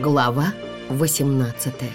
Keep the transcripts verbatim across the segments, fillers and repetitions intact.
Глава восемнадцатая.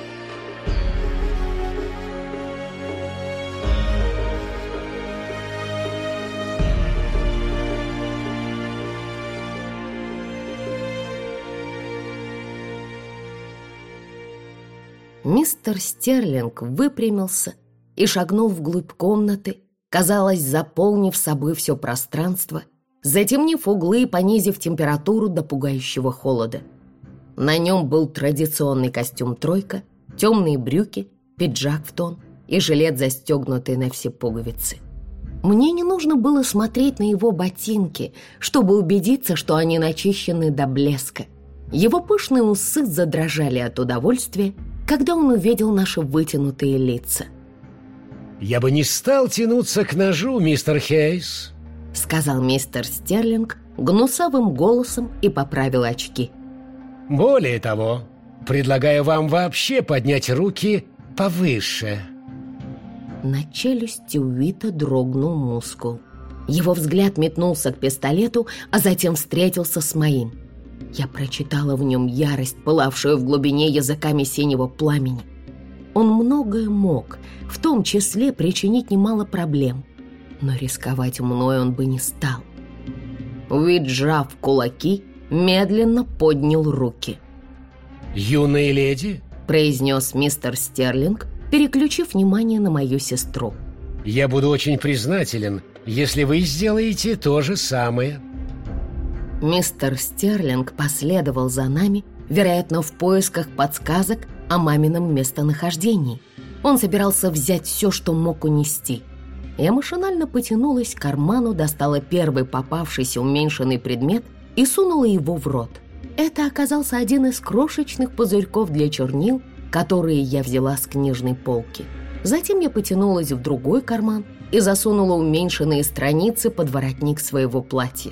Мистер Стерлинг выпрямился и шагнул вглубь комнаты, казалось, заполнив собой все пространство, затемнив углы и понизив температуру до пугающего холода. На нем был традиционный костюм «тройка», темные брюки, пиджак в тон и жилет, застегнутый на все пуговицы. Мне не нужно было смотреть на его ботинки, чтобы убедиться, что они начищены до блеска. Его пышные усы задрожали от удовольствия, когда он увидел наши вытянутые лица. «Я бы не стал тянуться к ножу, мистер Хейс», — сказал мистер Стерлинг гнусавым голосом и поправил очки. «Более того, предлагаю вам вообще поднять руки повыше». На челюсти Уита дрогнул мускул. Его взгляд метнулся к пистолету, а затем встретился с моим. Я прочитала в нем ярость, пылавшую в глубине языками синего пламени. Он многое мог, в том числе причинить немало проблем, но рисковать мной он бы не стал. Уит, сжав кулаки, медленно поднял руки. «Юная леди», — произнес мистер Стерлинг, переключив внимание на мою сестру. «я буду очень признателен, если вы сделаете то же самое». Мистер Стерлинг последовал за нами, вероятно, в поисках подсказок о мамином местонахождении. Он собирался взять все, что мог унести. Я машинально потянулась к карману, достала первый попавшийся уменьшенный предмет и сунула его в рот. Это оказался один из крошечных пузырьков для чернил, которые я взяла с книжной полки. Затем я потянулась в другой карман и засунула уменьшенные страницы под воротник своего платья.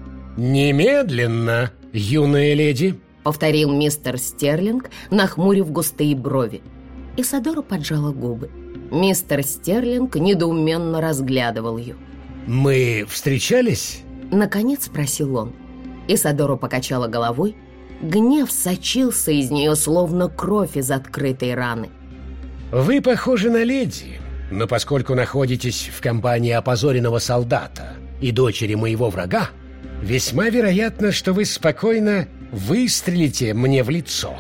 «Немедленно, юная леди», — повторил мистер Стерлинг, нахмурив густые брови. Исадора поджала губы. Мистер Стерлинг недоуменно разглядывал ее. «Мы встречались?» — наконец спросил он. Исадора покачала головой. Гнев сочился из нее, словно кровь из открытой раны. «Вы похожи на леди, но поскольку находитесь в компании опозоренного солдата и дочери моего врага, весьма вероятно, что вы спокойно выстрелите мне в лицо».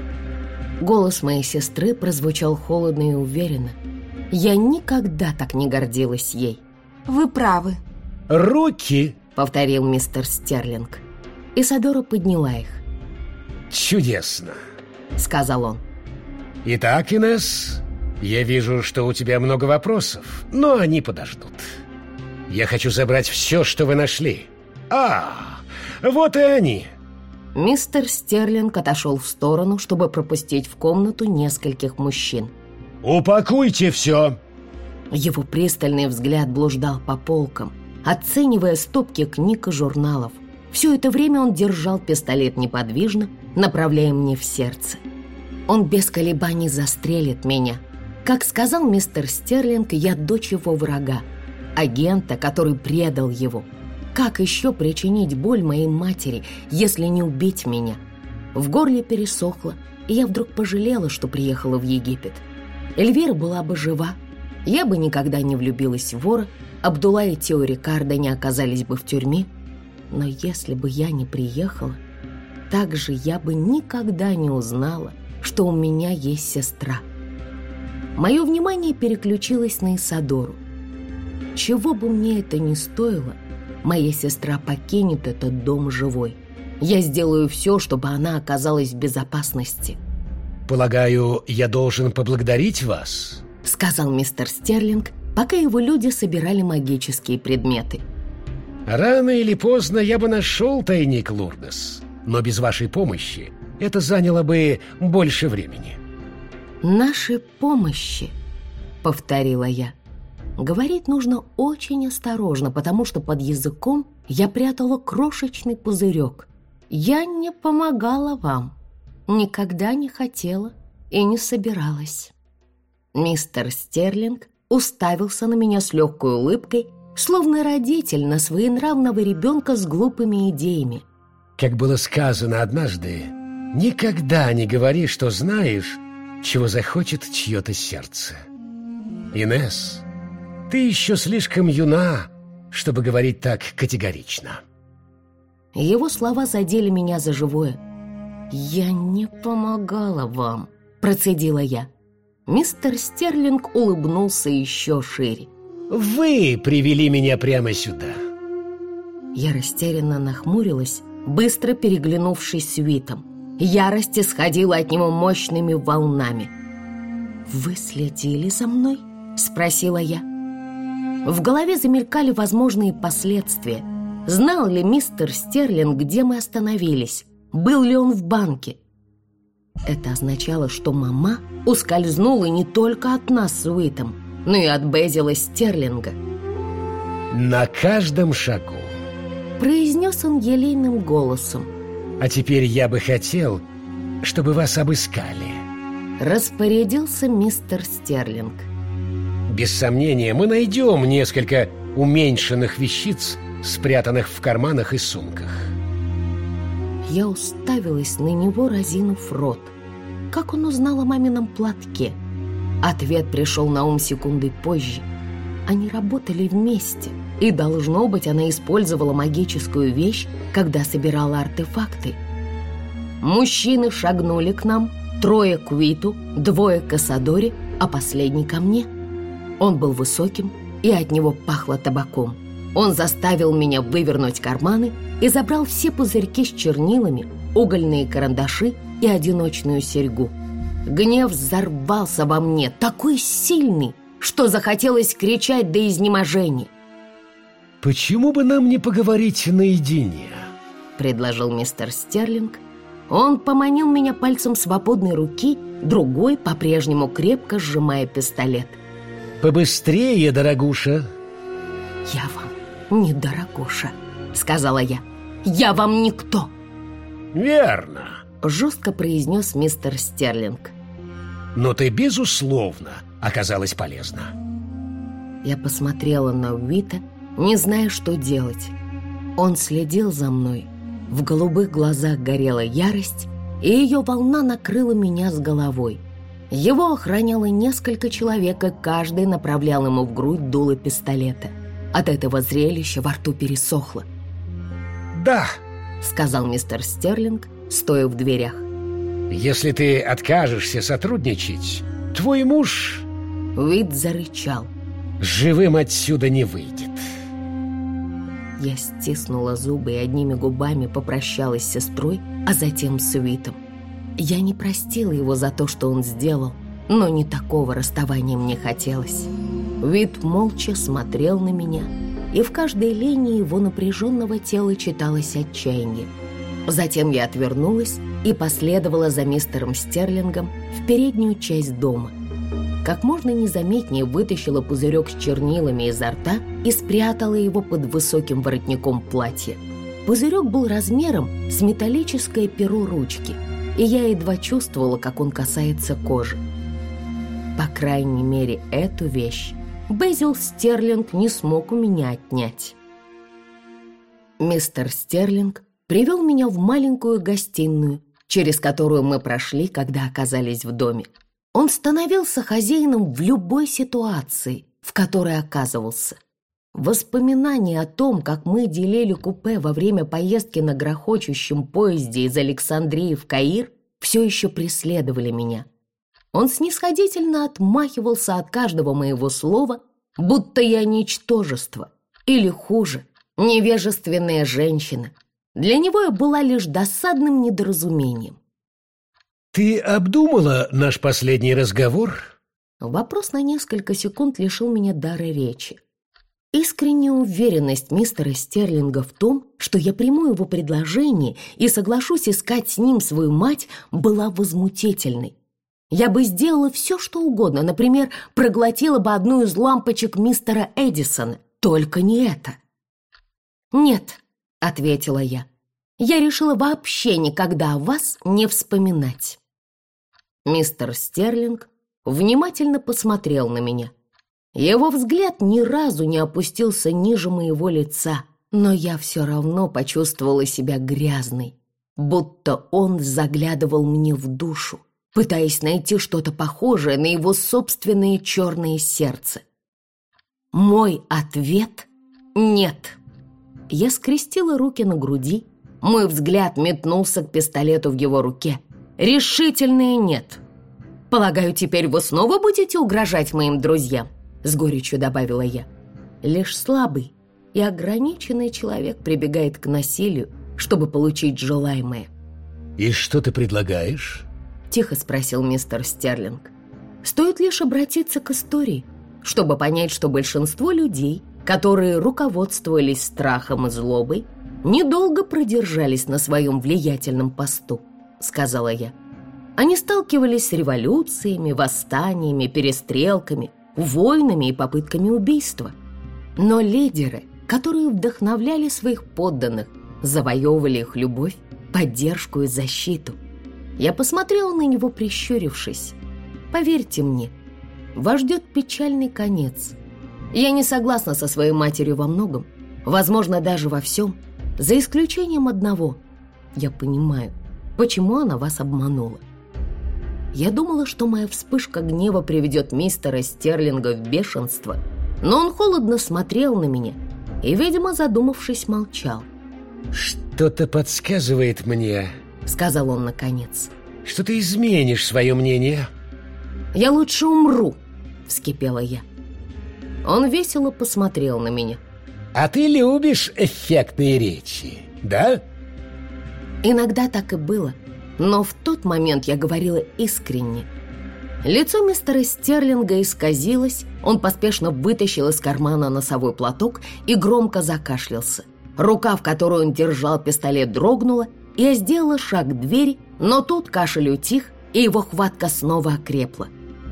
Голос моей сестры прозвучал холодно и уверенно. Я никогда так не гордилась ей. «Вы правы». «Руки!» — повторил мистер Стерлинг. Исадора подняла их. «Чудесно!» — сказал он. «Итак, Инесс, я вижу, что у тебя много вопросов, но они подождут. Я хочу забрать все, что вы нашли. А, вот и они!» Мистер Стерлинг отошел в сторону, чтобы пропустить в комнату нескольких мужчин. «Упакуйте все!» Его пристальный взгляд блуждал по полкам, оценивая стопки книг и журналов. Все это время он держал пистолет неподвижно, направляя мне в сердце. Он без колебаний застрелит меня. Как сказал мистер Стерлинг, я дочь его врага, агента, который предал его. Как еще причинить боль моей матери, если не убить меня? В горле пересохло, и я вдруг пожалела, что приехала в Египет. Эльвира была бы жива, я бы никогда не влюбилась в вора, Абдулла и Тео Рикардо не оказались бы в тюрьме. Но если бы я не приехала, так же я бы никогда не узнала, что у меня есть сестра. Мое внимание переключилось на Исадору. Чего бы мне это ни стоило, моя сестра покинет этот дом живой. Я сделаю все, чтобы она оказалась в безопасности. «Полагаю, я должен поблагодарить вас?» — сказал мистер Стерлинг, пока его люди собирали магические предметы. «Рано или поздно я бы нашел тайник, Лурдес, но без вашей помощи это заняло бы больше времени». «Нашей помощи», — повторила я. Говорить нужно очень осторожно, потому что под языком я прятала крошечный пузырек. Я не помогала вам, никогда не хотела и не собиралась. Мистер Стерлинг уставился на меня с легкой улыбкой, словно родитель на своенравного ребенка с глупыми идеями. Как было сказано однажды, Никогда не говори, что знаешь, чего захочет чье-то сердце. Инесс, ты еще слишком юна, чтобы говорить так категорично. Его слова задели меня за живое. «Я не помогала вам», — процедила я. Мистер Стерлинг улыбнулся еще шире. «Вы привели меня прямо сюда». Я растерянно нахмурилась, быстро переглянувшись с Уитом. Ярость исходила от него мощными волнами. «Вы следили за мной?» — спросила я. В голове замелькали возможные последствия. Знал ли мистер Стерлинг, где мы остановились? Был ли он в банке? Это означало, что мама ускользнула не только от нас с Уитом, но и от Безила Стерлинга. «На каждом шагу», — произнес он елейным голосом. «А теперь я бы хотел, чтобы вас обыскали», — распорядился мистер Стерлинг. «Без сомнения, мы найдем несколько уменьшенных вещиц, спрятанных в карманах и сумках». Я уставилась на него, разинув рот. Как он узнал о мамином платке? Ответ пришел на ум секундой позже. Они работали вместе, и, должно быть, она использовала магическую вещь, когда собирала артефакты. Мужчины шагнули к нам, трое к Уиту, двое к Исидоре, а последний ко мне. Он был высоким, и от него пахло табаком. Он заставил меня вывернуть карманы и забрал все пузырьки с чернилами, угольные карандаши и одиночную серьгу. Гнев взорвался во мне, такой сильный, что захотелось кричать до изнеможения. «Почему бы нам не поговорить наедине?» — предложил мистер Стерлинг. Он поманил меня пальцем свободной руки, другой по-прежнему крепко сжимая пистолет. «Побыстрее, дорогуша!» «Я вам не дорогуша», — сказала я. «Я вам никто!» «Верно», — жестко произнес мистер Стерлинг. «Но ты, безусловно, оказалась полезна». Я посмотрела на Уита, не зная, что делать. Он следил за мной. В голубых глазах горела ярость, и ее волна накрыла меня с головой. Его охраняло несколько человек, и каждый направлял ему в грудь дуло пистолета. От этого зрелища во рту пересохло. «Да», — сказал мистер Стерлинг, стоя в дверях. «Если ты откажешься сотрудничать, твой муж...» Уит зарычал. «Живым отсюда не выйдет». Я стиснула зубы и одними губами попрощалась с сестрой, а затем с Уитом. Я не простила его за то, что он сделал, но не такого расставания мне хотелось. Уит молча смотрел на меня, и в каждой линии его напряженного тела читалось отчаяние. Затем я отвернулась и последовала за мистером Стерлингом в переднюю часть дома. Как можно незаметнее вытащила пузырек с чернилами изо рта и спрятала его под высоким воротником платья. Пузырек был размером с металлическое перо ручки, и я едва чувствовала, как он касается кожи. По крайней мере, эту вещь Безил Стерлинг не смог у меня отнять. Мистер Стерлинг привел меня в маленькую гостиную, через которую мы прошли, когда оказались в доме. Он становился хозяином в любой ситуации, в которой оказывался. Воспоминания о том, как мы делили купе во время поездки на грохочущем поезде из Александрии в Каир, все еще преследовали меня. Он снисходительно отмахивался от каждого моего слова, будто я ничтожество, или хуже, невежественная женщина. Для него я была лишь досадным недоразумением. «Ты обдумала наш последний разговор?» Вопрос на несколько секунд лишил меня дара речи. Искренняя уверенность мистера Стерлинга в том, что я приму его предложение и соглашусь искать с ним свою мать, была возмутительной. Я бы сделала все, что угодно, например, проглотила бы одну из лампочек мистера Эдисона, только не это. «Нет», — ответила я, — «я решила вообще никогда о вас не вспоминать». Мистер Стерлинг внимательно посмотрел на меня. Его взгляд ни разу не опустился ниже моего лица, но я все равно почувствовала себя грязной. будто он заглядывал мне в душу, пытаясь найти что-то похожее на его собственное черное сердце. Мой ответ — нет. Я скрестила руки на груди, мой взгляд метнулся к пистолету в его руке. Решительное нет. «Полагаю, теперь вы снова будете угрожать моим друзьям?» — с горечью добавила я. Лишь слабый и ограниченный человек прибегает к насилию, чтобы получить желаемое. «И что ты предлагаешь?» — тихо спросил мистер Стерлинг. «Стоит лишь обратиться к истории, чтобы понять, что большинство людей, которые руководствовались страхом и злобой, недолго продержались на своем влиятельном посту», — сказала я. «Они сталкивались с революциями, восстаниями, перестрелками, войнами и попытками убийства. Но лидеры, которые вдохновляли своих подданных, завоевывали их любовь, поддержку и защиту». Я посмотрела на него, прищурившись. «Поверьте мне, вас ждет печальный конец. Я не согласна со своей матерью во многом, возможно, даже во всем, за исключением одного. Я понимаю, почему она вас обманула». Я думала, что моя вспышка гнева приведет мистера Стерлинга в бешенство, но он холодно смотрел на меня и, видимо, задумавшись, молчал. «Что-то подсказывает мне», — сказал он наконец, — «что ты изменишь свое мнение». «Я лучше умру», — вскипела я. Он весело посмотрел на меня. «А ты любишь эффектные речи, да?» Иногда так и было, но в тот момент я говорила искренне. Лицо мистера Стерлинга исказилось, он поспешно вытащил из кармана носовой платок и громко закашлялся. Рука, в которой он держал пистолет, дрогнула, и я сделала шаг к двери, но тут кашель утих, и его хватка снова окрепла.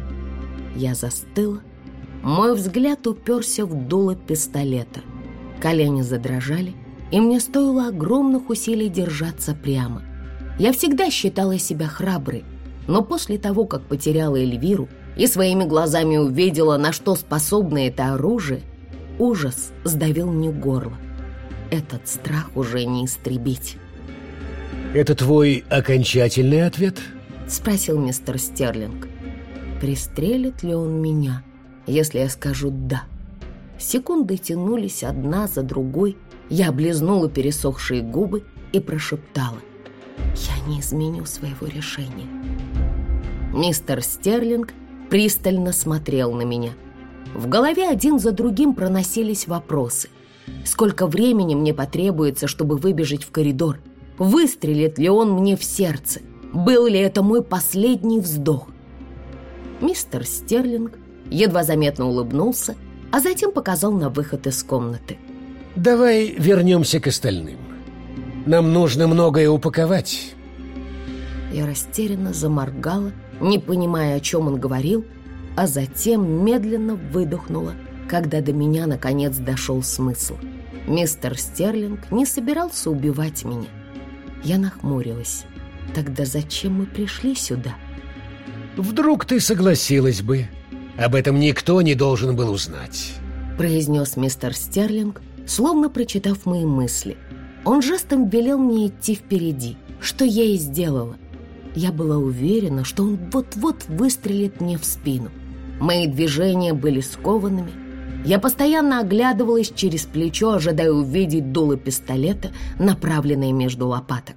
Я застыла, мой взгляд уперся в дуло пистолета. Колени задрожали, и мне стоило огромных усилий держаться прямо. Я всегда считала себя храброй, но после того, как потеряла Эльвиру и своими глазами увидела, на что способно это оружие, ужас сдавил мне горло. Этот страх уже не истребить. «Это твой окончательный ответ?» — спросил мистер Стерлинг. «Пристрелит ли он меня, если я скажу «да»?» Секунды тянулись одна за другой. Я облизнула пересохшие губы и прошептала: «Я не изменю своего решения». Мистер Стерлинг пристально смотрел на меня. В голове один за другим проносились вопросы. Сколько времени мне потребуется, чтобы выбежать в коридор? Выстрелит ли он мне в сердце? Был ли это мой последний вздох? Мистер Стерлинг едва заметно улыбнулся, а затем показал на выход из комнаты. «Давай вернемся к остальным. Нам нужно многое упаковать». Я растерянно заморгала, не понимая, о чем он говорил, а затем медленно выдохнула, когда до меня наконец дошел смысл. Мистер Стерлинг не собирался убивать меня. Я нахмурилась. Тогда зачем мы пришли сюда? «Вдруг ты согласилась бы? Об этом никто не должен был узнать», — произнес мистер Стерлинг, словно прочитав мои мысли. Он жестом велел мне идти впереди, что я и сделала. Я была уверена, что он вот-вот выстрелит мне в спину. Мои движения были скованными. Я постоянно оглядывалась через плечо, ожидая увидеть дуло пистолета, направленное между лопаток.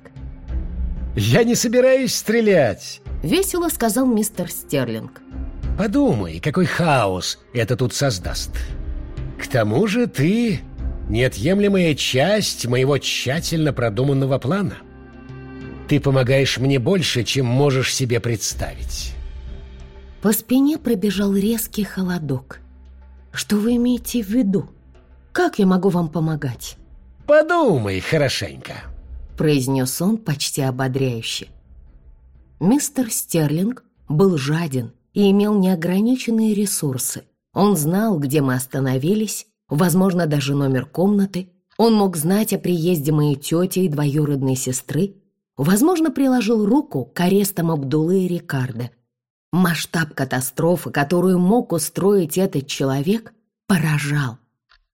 «Я не собираюсь стрелять», — весело сказал мистер Стерлинг. «Подумай, какой хаос это тут создаст. К тому же ты неотъемлемая часть моего тщательно продуманного плана. Ты помогаешь мне больше, чем можешь себе представить». По спине пробежал резкий холодок. «Что вы имеете в виду? Как я могу вам помогать?» «Подумай хорошенько», — произнес он почти ободряюще. Мистер Стерлинг был жаден и имел неограниченные ресурсы. Он знал, где мы остановились, возможно, даже номер комнаты. Он мог знать о приезде моей тети и двоюродной сестры. Возможно, приложил руку к арестам Абдуллы и Рикардо. Масштаб катастрофы, которую мог устроить этот человек, поражал.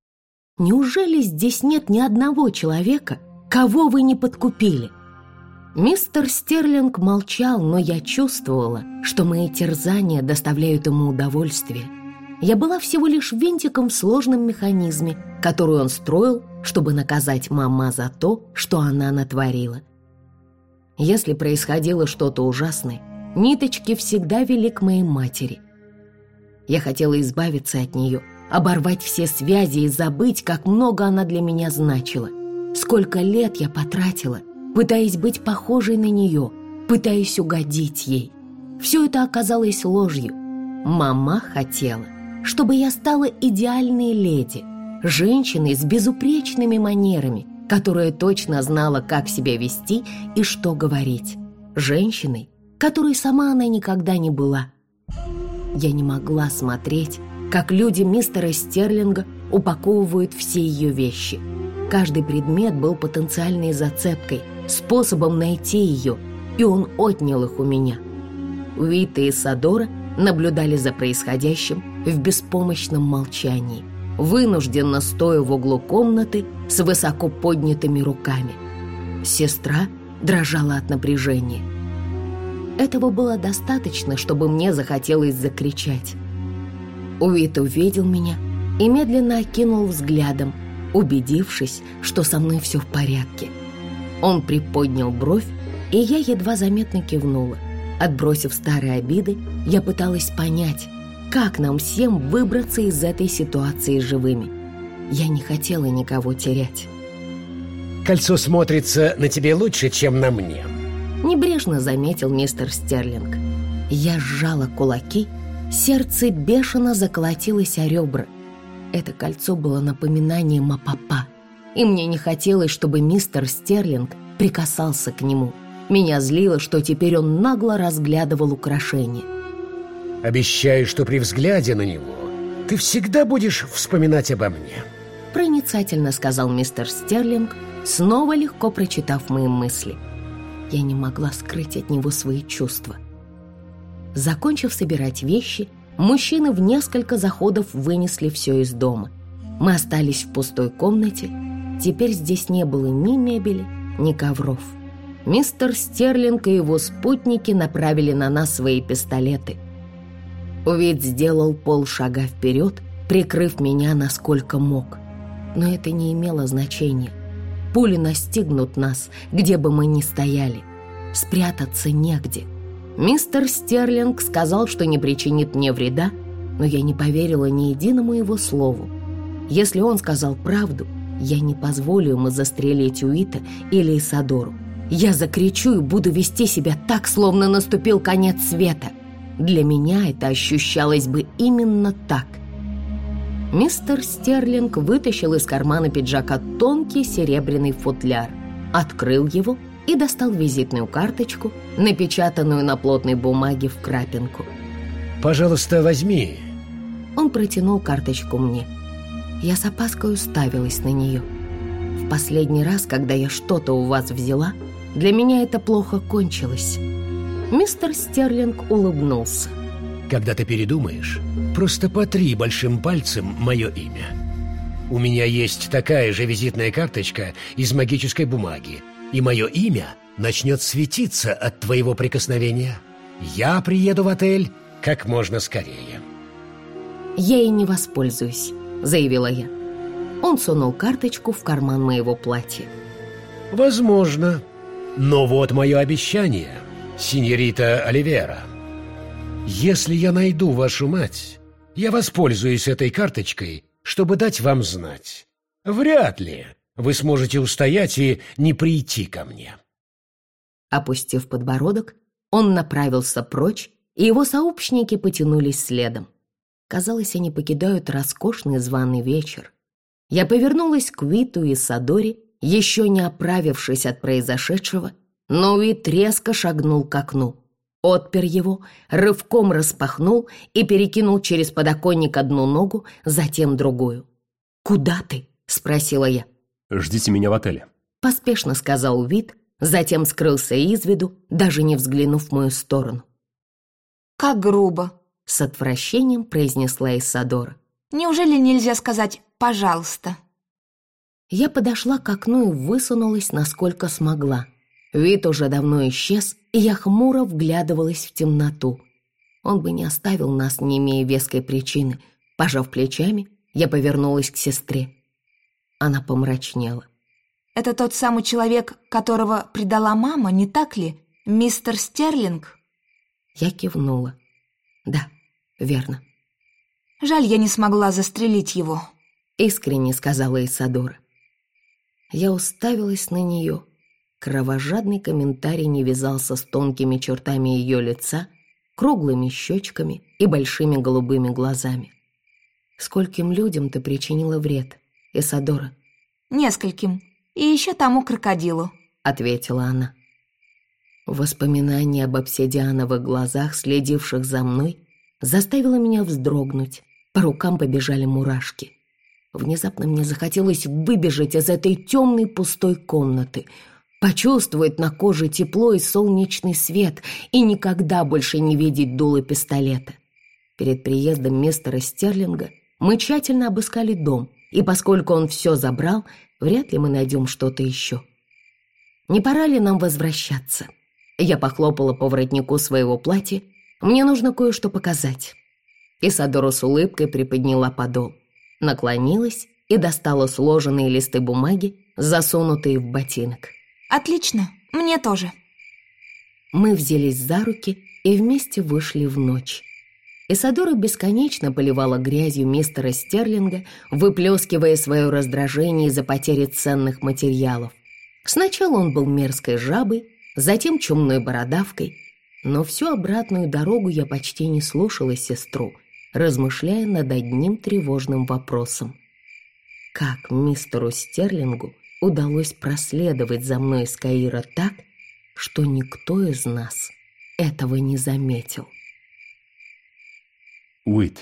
Неужели здесь нет ни одного человека, кого вы не подкупили? Мистер Стерлинг молчал, но я чувствовала, что мои терзания доставляют ему удовольствие. Я была всего лишь винтиком в сложном механизме, который он строил, чтобы наказать мама за то, что она натворила. Если происходило что-то ужасное, ниточки всегда вели к моей матери. Я хотела избавиться от нее, оборвать все связи и забыть, как много она для меня значила. Сколько лет я потратила, пытаясь быть похожей на нее, пытаясь угодить ей. Все это оказалось ложью. Мама хотела, чтобы я стала идеальной леди, женщиной с безупречными манерами, которая точно знала, как себя вести и что говорить. Женщиной, которой сама она никогда не была. Я не могла смотреть, как люди мистера Стерлинга упаковывают все ее вещи. Каждый предмет был потенциальной зацепкой, способом найти ее, и он отнял их у меня. Уит и Исадора наблюдали за происходящим в беспомощном молчании, вынужденно стоя в углу комнаты с высоко поднятыми руками. Сестра дрожала от напряжения. Этого было достаточно, чтобы мне захотелось закричать. Уит увидел меня и медленно окинул взглядом, убедившись, что со мной все в порядке. Он приподнял бровь, и я едва заметно кивнула. Отбросив старые обиды, я пыталась понять, как нам всем выбраться из этой ситуации живыми. Я не хотела никого терять. «Кольцо смотрится на тебе лучше, чем на мне», — небрежно заметил мистер Стерлинг. Я сжала кулаки, сердце бешено заколотилось о ребра. Это кольцо было напоминанием о папа, и мне не хотелось, чтобы мистер Стерлинг прикасался к нему. Меня злило, что теперь он нагло разглядывал украшение. «Обещаю, что при взгляде на него ты всегда будешь вспоминать обо мне», — проницательно сказал мистер Стерлинг, снова легко прочитав мои мысли. Я не могла скрыть от него свои чувства. Закончив собирать вещи, мужчины в несколько заходов вынесли все из дома. Мы остались в пустой комнате. Теперь здесь не было ни мебели, ни ковров. Мистер Стерлинг и его спутники направили на нас свои пистолеты. Уит сделал полшага вперед, прикрыв меня насколько мог. Но это не имело значения. Пули настигнут нас, где бы мы ни стояли. Спрятаться негде. Мистер Стерлинг сказал, что не причинит мне вреда, но я не поверила ни единому его слову. Если он сказал правду, я не позволю ему застрелить Уита или Исадору. Я закричу и буду вести себя так, словно наступил конец света. Для меня это ощущалось бы именно так. Мистер Стерлинг вытащил из кармана пиджака тонкий серебряный футляр, открыл его и достал визитную карточку, напечатанную на плотной бумаге в крапинку. «Пожалуйста, возьми». Он протянул карточку мне. Я с опаской уставилась на нее. В последний раз, когда я что-то у вас взяла, для меня это плохо кончилось. Мистер Стерлинг улыбнулся. «Когда ты передумаешь, просто потри большим пальцем мое имя. У меня есть такая же визитная карточка из магической бумаги, и мое имя начнет светиться от твоего прикосновения. Я приеду в отель как можно скорее». «Я и не воспользуюсь», — заявила я. Он сунул карточку в карман моего платья. «Возможно. Но вот мое обещание, синьорита Оливера. Если я найду вашу мать, я воспользуюсь этой карточкой, чтобы дать вам знать. Вряд ли вы сможете устоять и не прийти ко мне». Опустив подбородок, он направился прочь, и его сообщники потянулись следом. Казалось, они покидают роскошный званый вечер. Я повернулась к Уиту и Исадоре, еще не оправившись от произошедшего, но Уит резко шагнул к окну, отпер его, рывком распахнул и перекинул через подоконник одну ногу, затем другую. «Куда ты?» — спросила я. «Ждите меня в отеле», — поспешно сказал Уит, затем скрылся из виду, даже не взглянув в мою сторону. «Как грубо!» — с отвращением произнесла Исадора. «Неужели нельзя сказать «пожалуйста»?» Я подошла к окну и высунулась, насколько смогла. Вид уже давно исчез, и я хмуро вглядывалась в темноту. Он бы не оставил нас, не имея веской причины. Пожав плечами, я повернулась к сестре. Она помрачнела. Это тот самый человек, которого предала мама, не так ли, мистер Стерлинг? Я кивнула. Да, верно. Жаль, я не смогла застрелить его, искренне сказала Исидора. Я уставилась на нее. Кровожадный комментарий не вязался с тонкими чертами ее лица, круглыми щечками и большими голубыми глазами. Скольким людям ты причинила вред, Исидора? Нескольким. И еще тому крокодилу, ответила она. Воспоминание об обсидиановых глазах, следивших за мной, заставило меня вздрогнуть. По рукам побежали мурашки. Внезапно мне захотелось выбежать из этой темной пустой комнаты, почувствовать на коже тепло и солнечный свет и никогда больше не видеть дуло пистолета. Перед приездом мистера Стерлинга мы тщательно обыскали дом, и поскольку он все забрал, вряд ли мы найдем что-то еще. Не пора ли нам возвращаться? Я похлопала по воротнику своего платья. Мне нужно кое-что показать. Исидора с улыбкой приподняла подол, наклонилась и достала сложенные листы бумаги, засунутые в ботинок. Отлично, мне тоже. Мы взялись за руки и вместе вышли в ночь. Исидора бесконечно поливала грязью мистера Стерлинга, выплескивая свое раздражение из-за потери ценных материалов. Сначала он был мерзкой жабой, затем чумной бородавкой, но всю обратную дорогу я почти не слушала сестру, размышляя над одним тревожным вопросом. Как мистеру Стерлингу удалось проследовать за мной из Каира так, что никто из нас этого не заметил? Уит.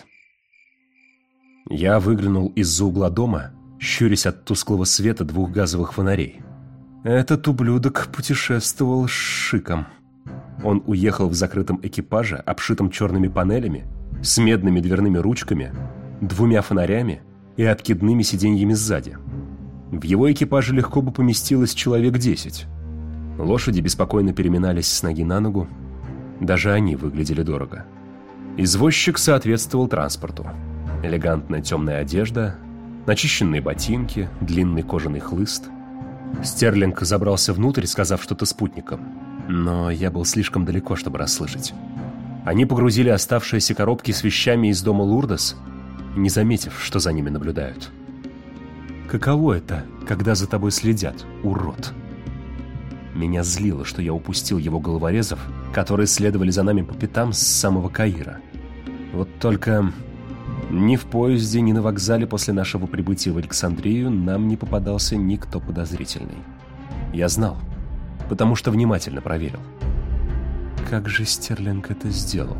Я выглянул из-за угла дома, щурясь от тусклого света двух газовых фонарей. Этот ублюдок путешествовал с шиком. Он уехал в закрытом экипаже, обшитом черными панелями, с медными дверными ручками, двумя фонарями и откидными сиденьями сзади. В его экипаже легко бы поместилось человек десять. Лошади беспокойно переминались с ноги на ногу. Даже они выглядели дорого. Извозчик соответствовал транспорту. Элегантная темная одежда, начищенные ботинки, длинный кожаный хлыст. Стерлинг забрался внутрь, сказав что-то спутникам, но я был слишком далеко, чтобы расслышать. Они погрузили оставшиеся коробки с вещами из дома Лурдес, не заметив, что за ними наблюдают. Каково это, когда за тобой следят, урод? Меня злило, что я упустил его головорезов, которые следовали за нами по пятам с самого Каира. Вот только ни в поезде, ни на вокзале после нашего прибытия в Александрию нам не попадался никто подозрительный. Я знал, потому что внимательно проверил. Как же Стерлинг это сделал?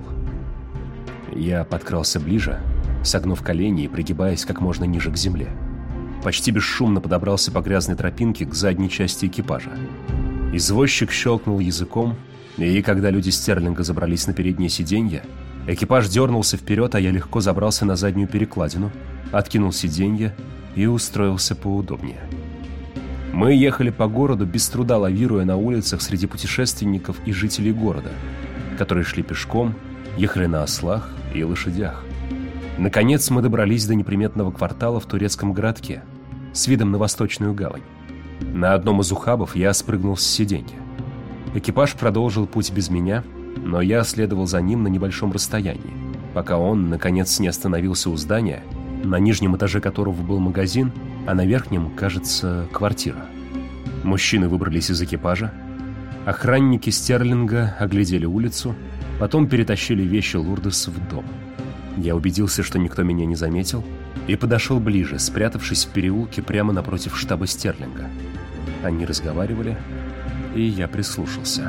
Я подкрался ближе, согнув колени и пригибаясь как можно ниже к земле. Почти бесшумно подобрался по грязной тропинке к задней части экипажа. Извозчик щелкнул языком, и когда люди Стерлинга забрались на переднее сиденье, экипаж дернулся вперед, а я легко забрался на заднюю перекладину, откинул сиденье и устроился поудобнее. Мы ехали по городу, без труда лавируя на улицах среди путешественников и жителей города, которые шли пешком, ехали на ослах и лошадях. Наконец мы добрались до неприметного квартала в турецком городке с видом на Восточную гавань. На одном из ухабов я спрыгнул с сиденья. Экипаж продолжил путь без меня, но я следовал за ним на небольшом расстоянии, пока он, наконец, не остановился у здания, на нижнем этаже которого был магазин, а на верхнем, кажется, квартира. Мужчины выбрались из экипажа. Охранники Стерлинга оглядели улицу, потом перетащили вещи Лурдес в дом. Я убедился, что никто меня не заметил, и подошел ближе, спрятавшись в переулке прямо напротив штаба Стерлинга. Они разговаривали, и я прислушался.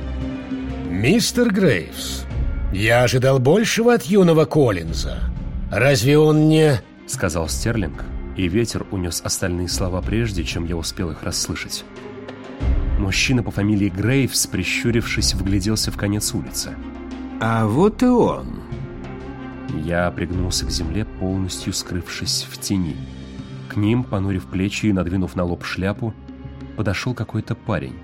«Мистер Грейвс, я ожидал большего от юного Коллинза. Разве он не...» — сказал Стерлинг, и ветер унес остальные слова прежде, чем я успел их расслышать. Мужчина по фамилии Грейвс, прищурившись, вгляделся в конец улицы. «А вот и он». Я пригнулся к земле, полностью скрывшись в тени. К ним, понурив плечи и надвинув на лоб шляпу, подошел какой-то парень.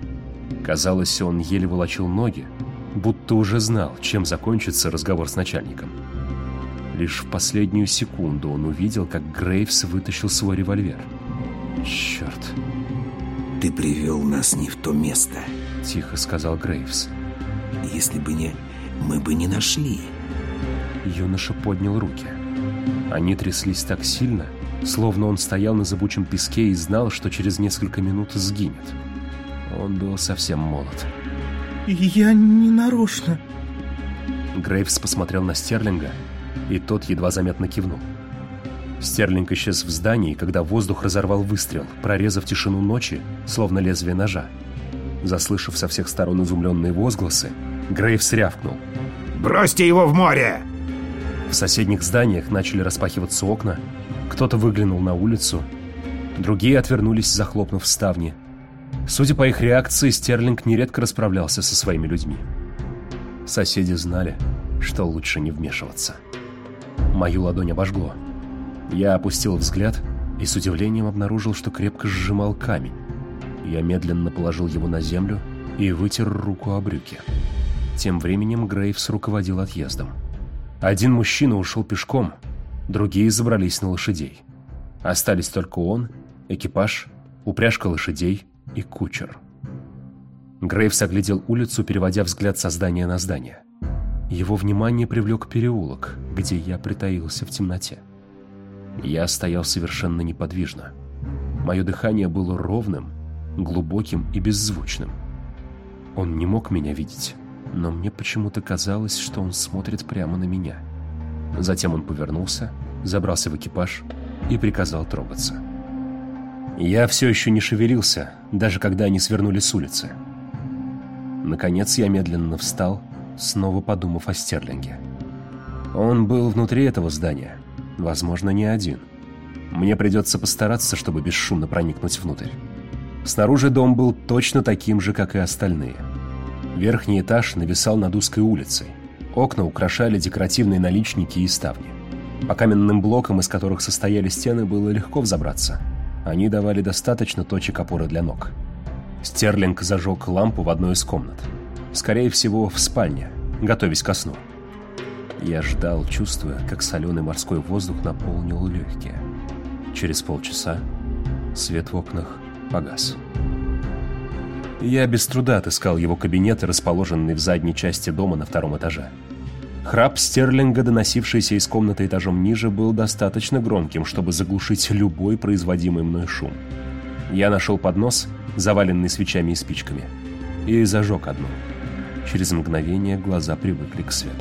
Казалось, он еле волочил ноги, будто уже знал, чем закончится разговор с начальником. Лишь в последнюю секунду он увидел, как Грейвс вытащил свой револьвер. «Черт!» «Ты привел нас не в то место», — тихо сказал Грейвс. «Если бы не... мы бы не нашли». Юноша поднял руки. Они тряслись так сильно, словно он стоял на зыбучем песке и знал, что через несколько минут сгинет. Он был совсем молод. «Я не нарочно». Грейвс посмотрел на Стерлинга, и тот едва заметно кивнул. Стерлинг исчез в здании, когда воздух разорвал выстрел, прорезав тишину ночи, словно лезвие ножа. Заслышав со всех сторон изумленные возгласы, Грейвс рявкнул: «Бросьте его в море!» В соседних зданиях начали распахиваться окна, кто-то выглянул на улицу, другие отвернулись, захлопнув ставни. Судя по их реакции, Стерлинг нередко расправлялся со своими людьми. Соседи знали, что лучше не вмешиваться. Мою ладонь обожгло. Я опустил взгляд и с удивлением обнаружил, что крепко сжимал камень. Я медленно положил его на землю и вытер руку о брюки. Тем временем Грейвс руководил отъездом. Один мужчина ушел пешком, другие забрались на лошадей. Остались только он, экипаж, упряжка лошадей и кучер. Грейвс оглядел улицу, переводя взгляд со здания на здание. Его внимание привлек переулок, где я притаился в темноте. Я стоял совершенно неподвижно. Мое дыхание было ровным, глубоким и беззвучным. Он не мог меня видеть, но мне почему-то казалось, что он смотрит прямо на меня. Затем он повернулся, забрался в экипаж и приказал трогаться. Я все еще не шевелился, даже когда они свернули с улицы. Наконец я медленно встал, снова подумав о Стерлинге. Он был внутри этого здания, возможно, не один. Мне придется постараться, чтобы бесшумно проникнуть внутрь. Снаружи дом был точно таким же, как и остальные. Верхний этаж нависал над узкой улицей. Окна украшали декоративные наличники и ставни. По каменным блокам, из которых состояли стены, было легко взобраться. Они давали достаточно точек опоры для ног. Стерлинг зажег лампу в одной из комнат. Скорее всего, в спальне, готовясь ко сну. Я ждал, чувствуя, как соленый морской воздух наполнил легкие. Через полчаса свет в окнах погас. Я без труда отыскал его кабинет, расположенный в задней части дома на втором этаже. Храп Стерлинга, доносившийся из комнаты этажом ниже, был достаточно громким, чтобы заглушить любой производимый мной шум. Я нашел поднос, заваленный свечами и спичками, и зажег одну. Через мгновение глаза привыкли к свету.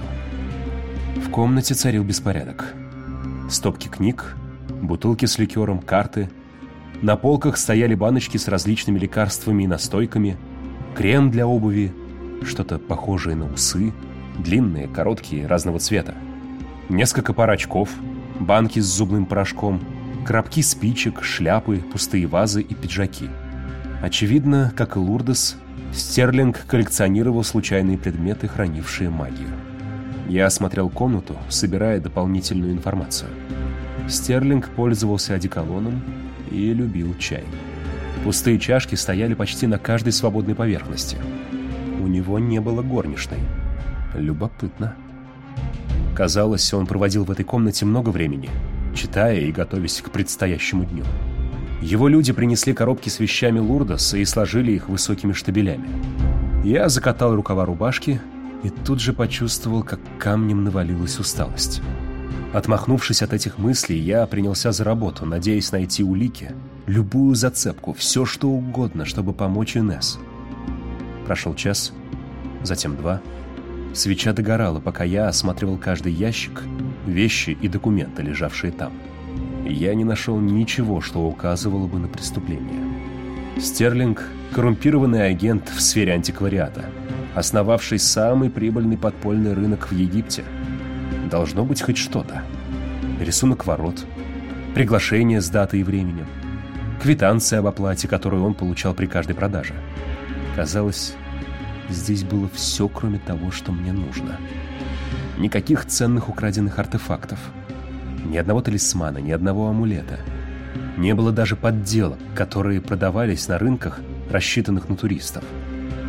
В комнате царил беспорядок. Стопки книг, бутылки с ликером, карты. На полках стояли баночки с различными лекарствами и настойками, крем для обуви, что-то похожее на усы, длинные, короткие, разного цвета. Несколько пар очков, банки с зубным порошком, коробки спичек, шляпы, пустые вазы и пиджаки. Очевидно, как и Лурдес, Стерлинг коллекционировал случайные предметы, хранившие магию. Я осмотрел комнату, собирая дополнительную информацию. Стерлинг пользовался одеколоном и любил чай. Пустые чашки стояли почти на каждой свободной поверхности. У него не было горничной. Любопытно. Казалось, он проводил в этой комнате много времени, читая и готовясь к предстоящему дню. Его люди принесли коробки с вещами Лурдеса и сложили их высокими штабелями. Я закатал рукава рубашки и тут же почувствовал, как камнем навалилась усталость. Отмахнувшись от этих мыслей, я принялся за работу, надеясь найти улики, любую зацепку, все что угодно, чтобы помочь Инесс. Прошел час, затем два. Свеча догорала, пока я осматривал каждый ящик, вещи и документы, лежавшие там. Я не нашел ничего, что указывало бы на преступление. Стерлинг – коррумпированный агент в сфере антиквариата, основавший самый прибыльный подпольный рынок в Египте. Должно быть хоть что-то. Рисунок ворот, приглашение с датой и временем, квитанция об оплате, которую он получал при каждой продаже. Казалось, здесь было все, кроме того, что мне нужно. Никаких ценных украденных артефактов. Ни одного талисмана, ни одного амулета. Не было даже подделок, которые продавались на рынках, рассчитанных на туристов.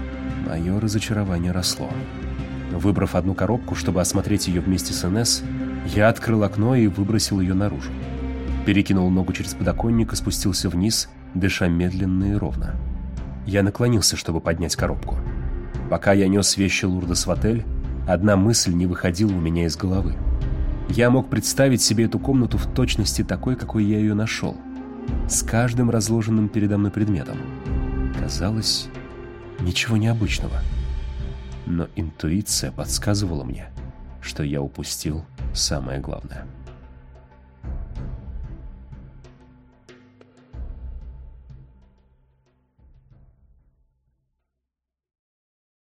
Мое разочарование росло. Выбрав одну коробку, чтобы осмотреть ее вместе с Инесс, я открыл окно и выбросил ее наружу. Перекинул ногу через подоконник и спустился вниз, дыша медленно и ровно. Я наклонился, чтобы поднять коробку. Пока я нес вещи Лурдес в отель, одна мысль не выходила у меня из головы. Я мог представить себе эту комнату в точности такой, какой я ее нашел, с каждым разложенным передо мной предметом. Казалось, ничего необычного. Но интуиция подсказывала мне, что я упустил самое главное.